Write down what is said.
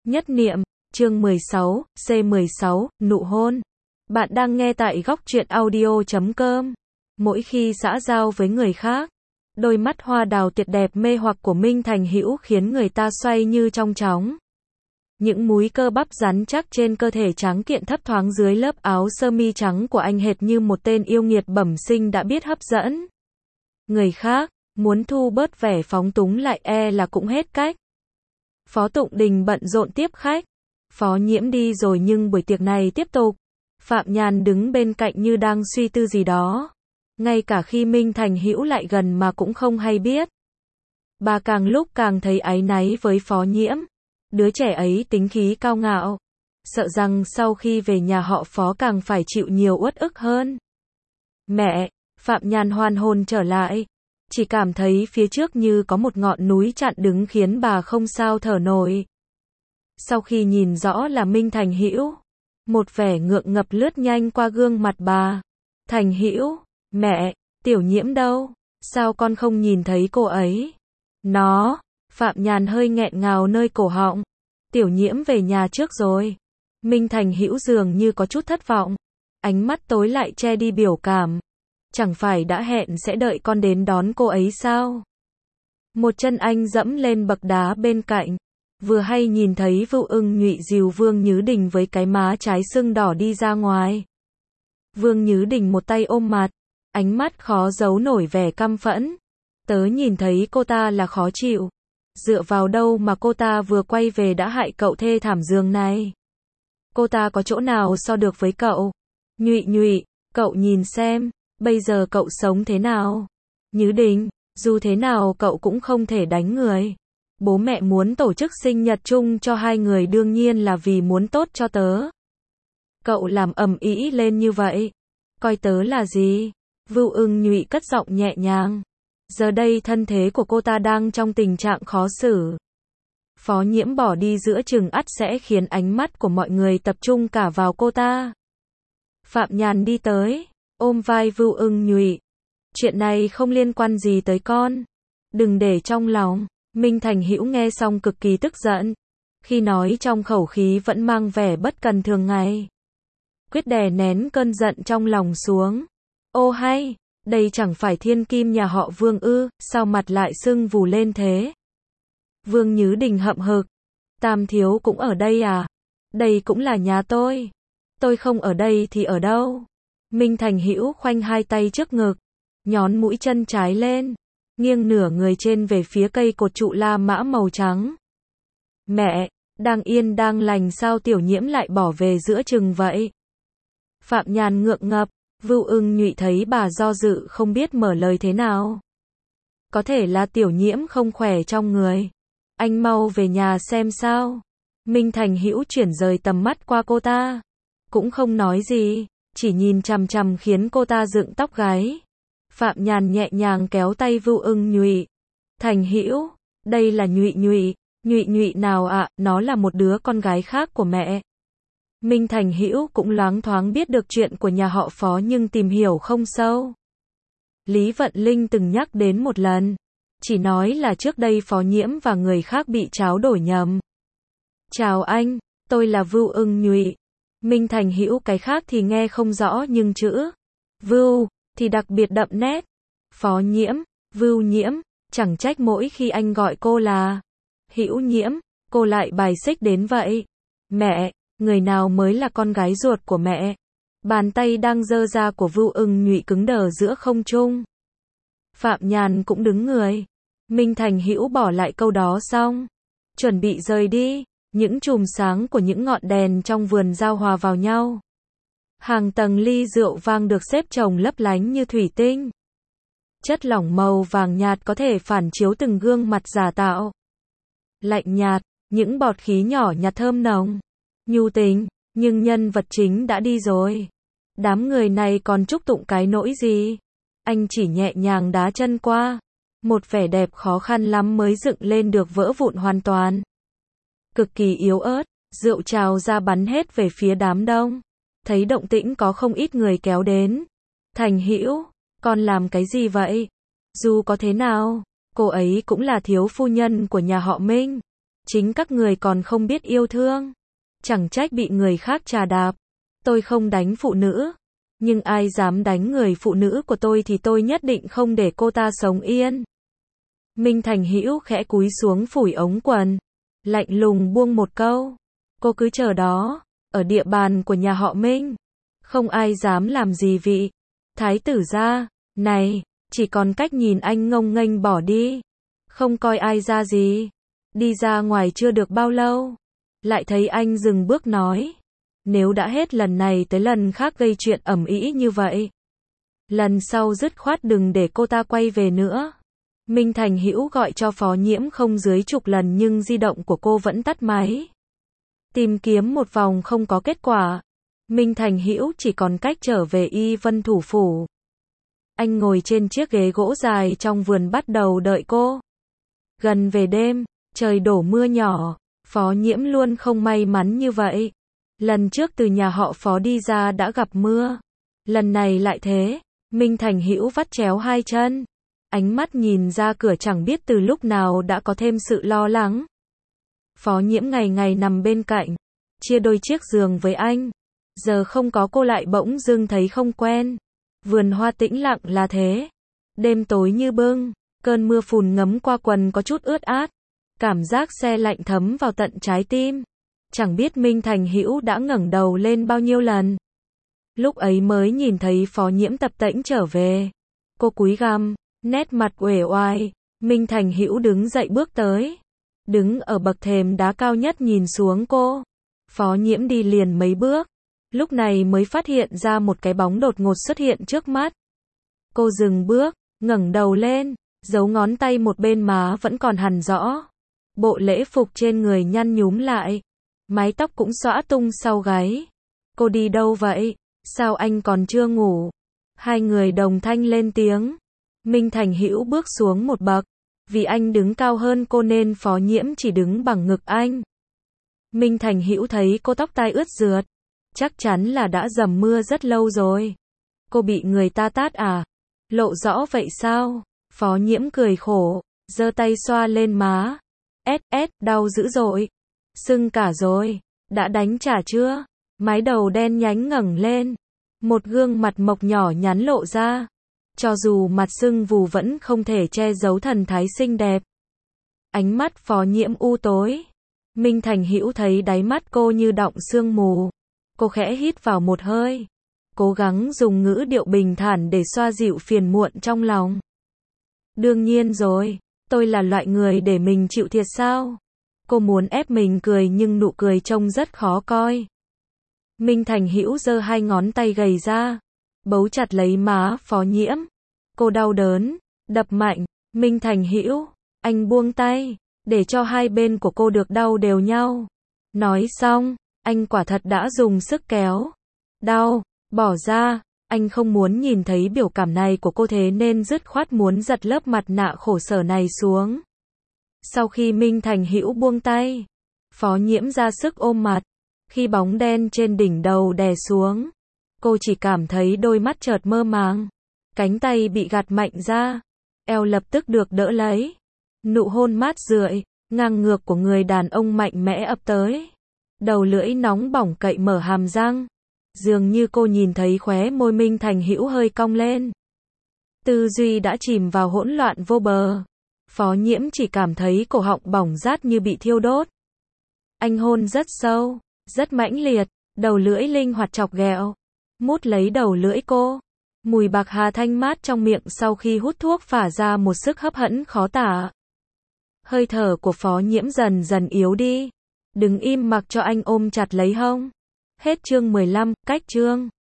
Nhất niệm, chương 16, C16, nụ hôn. Bạn đang nghe tại góc truyện audio.com. Mỗi khi xã giao với người khác, đôi mắt hoa đào tuyệt đẹp mê hoặc của Minh Thành Hữu khiến người ta xoay như trong chóng. Những múi cơ bắp rắn chắc trên cơ thể trắng kiện thấp thoáng dưới lớp áo sơ mi trắng của anh hệt như một tên yêu nghiệt bẩm sinh đã biết hấp dẫn người khác, muốn thu bớt vẻ phóng túng lại là cũng hết cách. Phó Tụng Đình bận rộn tiếp khách. Phó Nhiễm đi rồi nhưng buổi tiệc này tiếp tục. Phạm Nhàn đứng bên cạnh như đang suy tư gì đó. Ngay cả khi Minh Thành Hữu lại gần mà cũng không hay biết. Bà càng lúc càng thấy áy náy với Phó Nhiễm. Đứa trẻ ấy tính khí cao ngạo. Sợ rằng sau khi về nhà họ Phó càng phải chịu nhiều uất ức hơn. Mẹ, Phạm Nhàn hoàn hồn trở lại. Chỉ cảm thấy phía trước như có một ngọn núi chặn đứng khiến bà không sao thở nổi. Sau khi nhìn rõ là Minh Thành Hữu, một vẻ ngượng ngập lướt nhanh qua gương mặt bà. Thành Hữu, mẹ, Tiểu Nhiễm đâu? Sao con không nhìn thấy cô ấy? Phạm Nhàn hơi nghẹn ngào nơi cổ họng. Tiểu Nhiễm về nhà trước rồi. Minh Thành Hữu dường như có chút thất vọng. Ánh mắt tối lại che đi biểu cảm. Chẳng phải đã hẹn sẽ đợi con đến đón cô ấy sao? Một chân anh dẫm lên bậc đá bên cạnh. Vừa hay nhìn thấy Vưu Ưng Nhụy dìu Vương Nhứ Đình với cái má trái sưng đỏ đi ra ngoài. Vương Nhứ Đình một tay ôm mặt, ánh mắt khó giấu nổi vẻ căm phẫn. Tớ nhìn thấy cô ta là khó chịu. Dựa vào đâu mà cô ta vừa quay về đã hại cậu thê thảm giường này? Cô ta có chỗ nào so được với cậu? Nhụy, cậu nhìn xem, bây giờ cậu sống thế nào? Nhứ Đình, dù thế nào cậu cũng không thể đánh người. Bố mẹ muốn tổ chức sinh nhật chung cho hai người đương nhiên là vì muốn tốt cho tớ. Cậu làm ầm ĩ lên như vậy, coi tớ là gì? Vưu Ưng Nhụy cất giọng nhẹ nhàng. Giờ đây thân thế của cô ta đang trong tình trạng khó xử. Phó Nhiễm bỏ đi giữa chừng ắt sẽ khiến ánh mắt của mọi người tập trung cả vào cô ta. Phạm Nhàn đi tới, ôm vai Vưu Ưng Nhụy. Chuyện này không liên quan gì tới con. Đừng để trong lòng. Minh Thành Hữu nghe xong cực kỳ tức giận. Khi nói trong khẩu khí vẫn mang vẻ bất cần thường ngày. Quyết đè nén cơn giận trong lòng xuống. Ô hay, đây chẳng phải thiên kim nhà họ Vương ư, sao mặt lại sưng vù lên thế? Vương Nhứ Đình hậm hực. Tam thiếu cũng ở đây à? Đây cũng là nhà tôi. Tôi không ở đây thì ở đâu? Minh Thành Hữu khoanh hai tay trước ngực, nhón mũi chân trái lên, nghiêng nửa người trên về phía cây cột trụ La Mã màu trắng. Mẹ, đang yên đang lành sao Tiểu Nhiễm lại bỏ về giữa chừng vậy? Phạm Nhàn ngượng ngập. Vưu Ưng Nhụy thấy bà do dự không biết mở lời thế nào. Có thể là Tiểu Nhiễm không khỏe trong người. Anh mau về nhà xem sao. Minh Thành Hữu chuyển rời tầm mắt qua cô ta. Cũng không nói gì, chỉ nhìn chằm chằm khiến cô ta dựng tóc gáy. Phạm Nhàn nhẹ nhàng kéo tay Vưu Ưng Nhụy. Thành Hữu, đây là Nhụy nào ạ? Nó là một đứa con gái khác của mẹ. Minh Thành Hữu cũng loáng thoáng biết được chuyện của nhà họ Phó nhưng tìm hiểu không sâu. Lý Vận Linh từng nhắc đến một lần, chỉ nói là trước đây Phó Nhiễm và người khác bị tráo đổi nhầm. Chào anh, tôi là Vưu Ưng Nhụy. Minh Thành Hữu cái khác thì nghe không rõ nhưng chữ Vưu thì đặc biệt đậm nét. Phó Nhiễm, Vưu Nhiễm, chẳng trách mỗi khi anh gọi cô là Hữu Nhiễm, cô lại bài xích đến vậy. Mẹ, người nào mới là con gái ruột của mẹ? Bàn tay đang giơ ra của Vưu Ưng Nhụy cứng đờ giữa không trung. Phạm Nhàn cũng đứng người. Minh Thành Hữu bỏ lại câu đó xong, chuẩn bị rời đi. Những chùm sáng của những ngọn đèn trong vườn giao hòa vào nhau. Hàng tầng ly rượu vang được xếp chồng lấp lánh như thủy tinh. Chất lỏng màu vàng nhạt có thể phản chiếu từng gương mặt giả tạo. Lạnh nhạt, những bọt khí nhỏ nhạt thơm nồng, nhu tình, nhưng nhân vật chính đã đi rồi. Đám người này còn chúc tụng cái nỗi gì? Anh chỉ nhẹ nhàng đá chân qua. Một vẻ đẹp khó khăn lắm mới dựng lên được vỡ vụn hoàn toàn. Cực kỳ yếu ớt, rượu trào ra bắn hết về phía đám đông. Thấy động tĩnh có không ít người kéo đến. Thành Hữu, con làm cái gì vậy? Dù có thế nào, cô ấy cũng là thiếu phu nhân của nhà họ Minh. Chính các người còn không biết yêu thương. Chẳng trách bị người khác trà đạp. Tôi không đánh phụ nữ. Nhưng ai dám đánh người phụ nữ của tôi thì tôi nhất định không để cô ta sống yên. Minh Thành Hữu khẽ cúi xuống phủi ống quần. Lạnh lùng buông một câu. Cô cứ chờ đó. Ở địa bàn của nhà họ Minh. Không ai dám làm gì vị. Thái tử gia. Này, chỉ còn cách nhìn anh ngông nghênh bỏ đi. Không coi ai ra gì. Đi ra ngoài chưa được bao lâu. Lại thấy anh dừng bước nói. Nếu đã hết lần này tới lần khác gây chuyện ầm ĩ như vậy. Lần sau dứt khoát đừng để cô ta quay về nữa. Minh Thành Hữu gọi cho Phó Nhiễm không dưới chục lần nhưng di động của cô vẫn tắt máy. Tìm kiếm một vòng không có kết quả. Minh Thành Hữu chỉ còn cách trở về Y Vân thủ phủ. Anh ngồi trên chiếc ghế gỗ dài trong vườn bắt đầu đợi cô. Gần về đêm, trời đổ mưa nhỏ. Phó Nhiễm luôn không may mắn như vậy. Lần trước từ nhà họ Phó đi ra đã gặp mưa. Lần này lại thế. Minh Thành Hữu vắt chéo hai chân. Ánh mắt nhìn ra cửa chẳng biết từ lúc nào đã có thêm sự lo lắng. Phó Nhiễm ngày ngày nằm bên cạnh. Chia đôi chiếc giường với anh. Giờ không có cô lại bỗng dưng thấy không quen. Vườn hoa tĩnh lặng là thế. Đêm tối như bưng. Cơn mưa phùn ngấm qua quần có chút ướt át. Cảm giác se lạnh thấm vào tận trái tim. Chẳng biết Minh Thành Hữu đã ngẩng đầu lên bao nhiêu lần. Lúc ấy mới nhìn thấy Phó Nhiễm tập tễnh trở về. Cô cúi gằm, nét mặt uể oải. Minh Thành Hữu đứng dậy bước tới. Đứng ở bậc thềm đá cao nhất nhìn xuống cô. Phó Nhiễm đi liền mấy bước. Lúc này mới phát hiện ra một cái bóng đột ngột xuất hiện trước mắt. Cô dừng bước, ngẩng đầu lên, dấu ngón tay một bên má vẫn còn hằn rõ. Bộ lễ phục trên người nhăn nhúm lại. Mái tóc cũng xõa tung sau gáy. Cô đi đâu vậy? Sao anh còn chưa ngủ? Hai người đồng thanh lên tiếng. Minh Thành Hữu bước xuống một bậc. Vì anh đứng cao hơn cô nên Phó Nhiễm chỉ đứng bằng ngực anh. Minh Thành Hữu thấy cô tóc tai ướt rượt. Chắc chắn là đã dầm mưa rất lâu rồi. Cô bị người ta tát à? Lộ rõ vậy sao? Phó Nhiễm cười khổ, giơ tay xoa lên má. Đau dữ dội. Sưng cả rồi. Đã đánh trả chưa? Mái đầu đen nhánh ngẩng lên. Một gương mặt mộc nhỏ nhắn lộ ra. Cho dù mặt sưng vù vẫn không thể che giấu thần thái xinh đẹp. Ánh mắt Phó Nhiễm u tối. Minh Thành Hữu thấy đáy mắt cô như đọng sương mù. Cô khẽ hít vào một hơi. Cố gắng dùng ngữ điệu bình thản để xoa dịu phiền muộn trong lòng. Đương nhiên rồi. Tôi là loại người để mình chịu thiệt sao? Cô muốn ép mình cười nhưng nụ cười trông rất khó coi. Minh Thành Hữu giơ hai ngón tay gầy ra. Bấu chặt lấy má Phó Nhiễm. Cô đau đớn. Đập mạnh. Minh Thành Hữu. Anh buông tay. Để cho hai bên của cô được đau đều nhau. Nói xong. Anh quả thật đã dùng sức kéo. Đau. Bỏ ra. Anh không muốn nhìn thấy biểu cảm này của cô thế nên dứt khoát muốn giật lớp mặt nạ khổ sở này xuống. Sau khi Minh Thành Hữu buông tay, Phó Nhiễm ra sức ôm mặt. Khi bóng đen trên đỉnh đầu đè xuống, cô chỉ cảm thấy đôi mắt chợt mơ màng. Cánh tay bị gạt mạnh ra, eo lập tức được đỡ lấy. Nụ hôn mát rượi, ngang ngược của người đàn ông mạnh mẽ ập tới. Đầu lưỡi nóng bỏng cậy mở hàm răng. Dường như cô nhìn thấy khóe môi Minh Thành Hữu hơi cong lên. Tư duy đã chìm vào hỗn loạn vô bờ. Phó Nhiễm chỉ cảm thấy cổ họng bỏng rát như bị thiêu đốt. Anh hôn rất sâu, rất mãnh liệt, đầu lưỡi linh hoạt chọc ghẹo, mút lấy đầu lưỡi cô. Mùi bạc hà thanh mát trong miệng sau khi hút thuốc phả ra một sức hấp dẫn khó tả. Hơi thở của Phó Nhiễm dần dần yếu đi. Đừng im mặc cho anh ôm chặt lấy hông. Hết chương 15, cách chương.